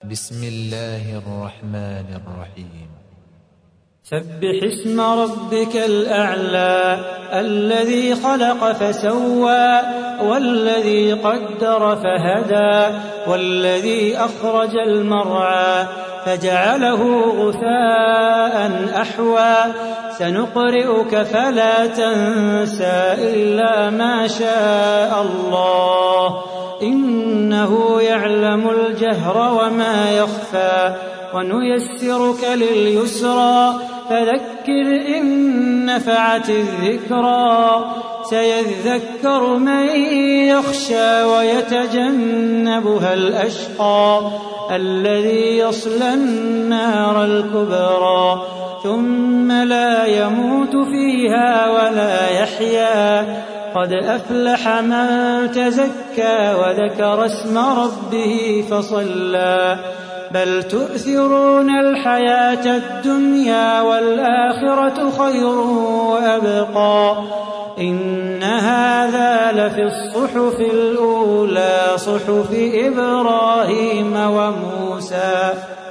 بسم الله الرحمن الرحيم. سبح اسم ربك الأعلى الذي خلق فسوى والذي قدر فهدى والذي أخرج المرعى فجعله غثاء أحوى سنقرئك فلا تنسى إلا ما شاء الله إنه يعلم الجهر وما يخفى ونيسرك لليسرى فذكر إن نفعت الذكرى سيذكر من يخشى ويتجنبها الأشقى الذي يصلى النار الكبرى ثم لا يموت فيها ولا يحيا قد أفلح من تزكى وذكر اسم ربه فصلى بل تؤثرون الحياة الدنيا والآخرة خير وأبقى إن هذا لفي الصحف الأولى صحف إبراهيم وموسى.